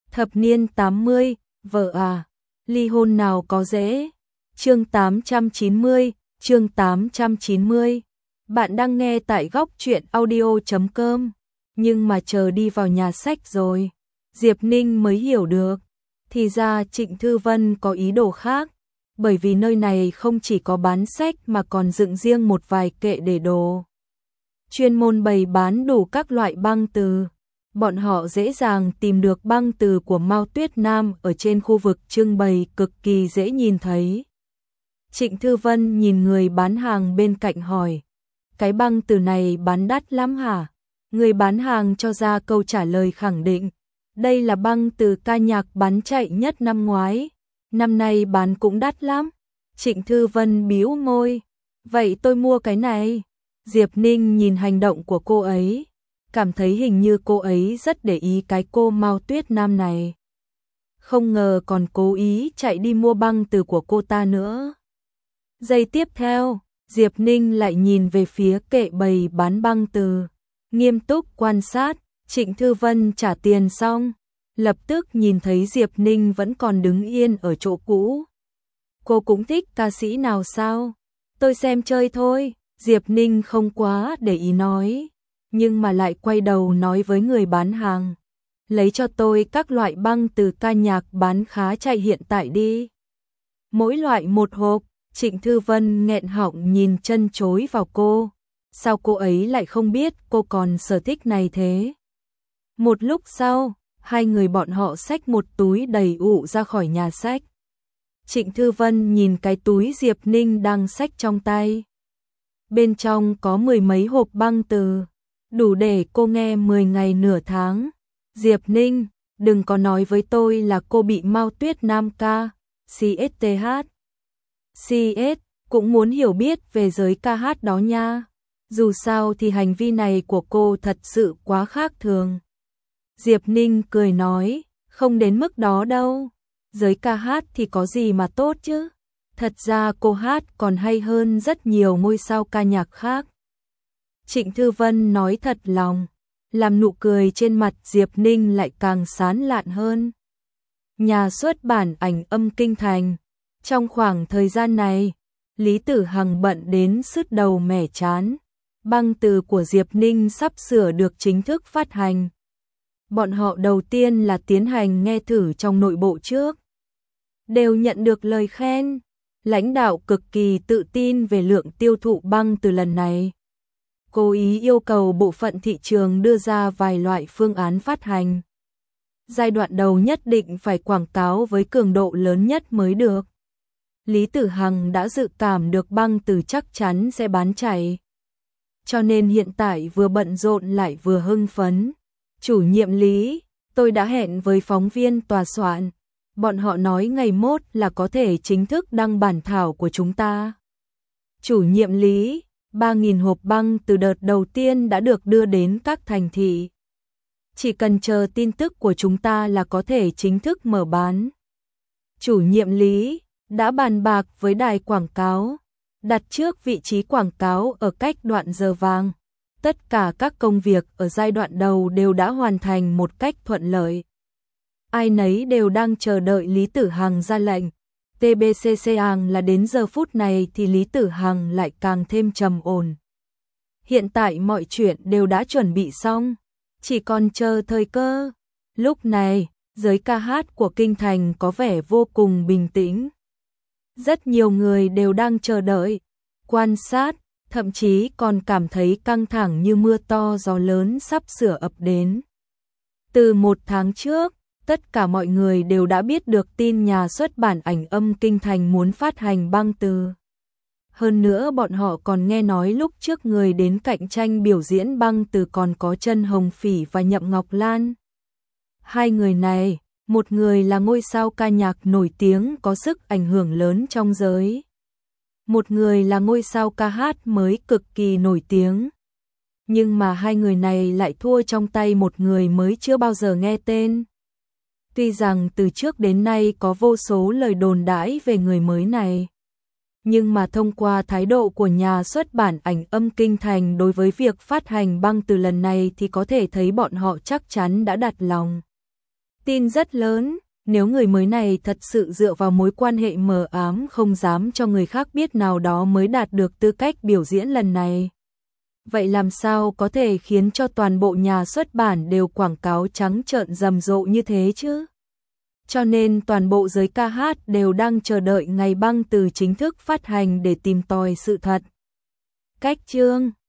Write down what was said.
Thập niên 80, vợ à, ly hôn nào có dễ. Chương 890, chương 890. Bạn đang nghe tại góc truyện audio.com. Nhưng mà chờ đi vào nhà sách rồi, Diệp Ninh mới hiểu được. Thì ra Trịnh Thư Vân có ý đồ khác, bởi vì nơi này không chỉ có bán sách mà còn dựng riêng một vài kệ để đồ. Chuyên môn bày bán đủ các loại băng từ. Bọn họ dễ dàng tìm được băng từ của Mao Tuyết Nam ở trên khu vực trưng bày, cực kỳ dễ nhìn thấy. Trịnh Thư Vân nhìn người bán hàng bên cạnh hỏi, cái băng từ này bán đắt lắm hả? Người bán hàng cho ra câu trả lời khẳng định, đây là băng từ ca nhạc bán chạy nhất năm ngoái, năm nay bán cũng đắt lắm. Trịnh Thư Vân bĩu môi, vậy tôi mua cái này. Diệp Ninh nhìn hành động của cô ấy, cảm thấy hình như cô ấy rất để ý cái cô Mao Tuyết Nam này. Không ngờ còn cố ý chạy đi mua băng từ của cô ta nữa. Giây tiếp theo, Diệp Ninh lại nhìn về phía kệ bày bán băng từ, nghiêm túc quan sát. Trịnh Thư Vân trả tiền xong, lập tức nhìn thấy Diệp Ninh vẫn còn đứng yên ở chỗ cũ. Cô cũng thích ca sĩ nào sao? Tôi xem chơi thôi. Diệp Ninh không quá để ý nói, nhưng mà lại quay đầu nói với người bán hàng, lấy cho tôi các loại băng từ ca nhạc bán khá chạy hiện tại đi. Mỗi loại một hộp. Trịnh Thư Vân nghẹn họng nhìn chân chối vào cô. Sao cô ấy lại không biết cô còn sở thích này thế? Một lúc sau, hai người bọn họ xách một túi đầy ụ ra khỏi nhà sách. Trịnh Thư Vân nhìn cái túi Diệp Ninh đang xách trong tay. Bên trong có mười mấy hộp băng từ, đủ để cô nghe 10 ngày nửa tháng. Diệp Ninh, đừng có nói với tôi là cô bị Mao Tuyết Nam ca, CSTH. CS, cũng muốn hiểu biết về giới ca hát đó nha. Dù sao thì hành vi này của cô thật sự quá khác thường. Diệp Ninh cười nói, không đến mức đó đâu. Giới ca hát thì có gì mà tốt chứ. Thật ra cô hát còn hay hơn rất nhiều ngôi sao ca nhạc khác. Trịnh Thư Vân nói thật lòng, làm nụ cười trên mặt Diệp Ninh lại càng sán lạn hơn. Nhà xuất bản Ảnh Âm Kinh Thành. Trong khoảng thời gian này, Lý Tử Hằng bận đến sứt đầu mẻ chán. Băng từ của Diệp Ninh sắp sửa được chính thức phát hành. Bọn họ đầu tiên là tiến hành nghe thử trong nội bộ trước. Đều nhận được lời khen. Lãnh đạo cực kỳ tự tin về lượng tiêu thụ băng từ lần này. Cố ý yêu cầu bộ phận thị trường đưa ra vài loại phương án phát hành. Giai đoạn đầu nhất định phải quảng cáo với cường độ lớn nhất mới được. Lý Tử Hằng đã dự cảm được băng từ chắc chắn sẽ bán chạy. Cho nên hiện tại vừa bận rộn lại vừa hưng phấn. Chủ nhiệm Lý, tôi đã hẹn với phóng viên tòa soạn. Bọn họ nói ngày mốt là có thể chính thức đăng bản thảo của chúng ta. Chủ nhiệm Lý, 3.000 hộp băng từ đợt đầu tiên đã được đưa đến các thành thị. Chỉ cần chờ tin tức của chúng ta là có thể chính thức mở bán. Chủ nhiệm Lý đã bàn bạc với đài quảng cáo, đặt trước vị trí quảng cáo ở cách đoạn giờ vàng. Tất cả các công việc ở giai đoạn đầu đều đã hoàn thành một cách thuận lợi. Ai nấy đều đang chờ đợi Lý Tử Hằng ra lệnh. TBCC là đến giờ phút này thì Lý Tử Hằng lại càng thêm trầm ổn. Hiện tại mọi chuyện đều đã chuẩn bị xong, chỉ còn chờ thời cơ. Lúc này, giới ca hát của Kinh Thành có vẻ vô cùng bình tĩnh. Rất nhiều người đều đang chờ đợi, quan sát, thậm chí còn cảm thấy căng thẳng như mưa to gió lớn sắp sửa ập đến. Từ một tháng trước, tất cả mọi người đều đã biết được tin nhà xuất bản Ảnh Âm Kinh Thành muốn phát hành băng từ. Hơn nữa bọn họ còn nghe nói lúc trước người đến cạnh tranh biểu diễn băng từ còn có Chân Hồng Phỉ và Nhậm Ngọc Lan. Hai người này, một người là ngôi sao ca nhạc nổi tiếng có sức ảnh hưởng lớn trong giới. Một người là ngôi sao ca hát mới cực kỳ nổi tiếng. Nhưng mà hai người này lại thua trong tay một người mới chưa bao giờ nghe tên. Tuy rằng từ trước đến nay có vô số lời đồn đãi về người mới này, nhưng mà thông qua thái độ của nhà xuất bản Ảnh Âm Kinh Thành đối với việc phát hành băng từ lần này thì có thể thấy bọn họ chắc chắn đã đặt lòng tin rất lớn, nếu người mới này thật sự dựa vào mối quan hệ mờ ám không dám cho người khác biết nào đó mới đạt được tư cách biểu diễn lần này. Vậy làm sao có thể khiến cho toàn bộ nhà xuất bản đều quảng cáo trắng trợn rầm rộ như thế chứ? Cho nên toàn bộ giới ca hát đều đang chờ đợi ngày băng từ chính thức phát hành để tìm tòi sự thật. Cách chương